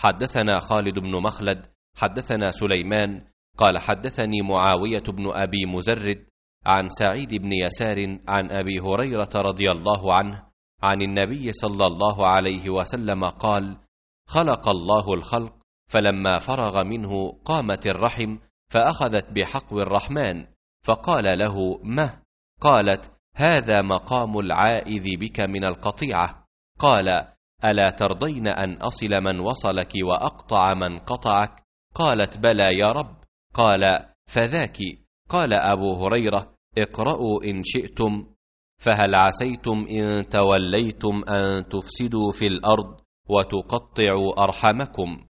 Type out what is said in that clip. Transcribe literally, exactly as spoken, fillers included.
حدثنا خالد بن مخلد حدثنا سليمان قال حدثني معاوية بن أبي مزرد عن سعيد بن يسار عن أبي هريرة رضي الله عنه عن النبي صلى الله عليه وسلم قال: خلق الله الخلق فلما فرغ منه قامت الرحم فأخذت بحقو الرحمن فقال له: مه؟ قالت: هذا مقام العائذ بك من القطيعة. قال: ألا ترضين أن أصل من وصلك وأقطع من قطعك؟ قالت: بلى يا رب. قال: فذاك. قال أبو هريرة: اقرأوا إن شئتم: فهل عسيتم إن توليتم أن تفسدوا في الأرض وتقطعوا أرحامكم.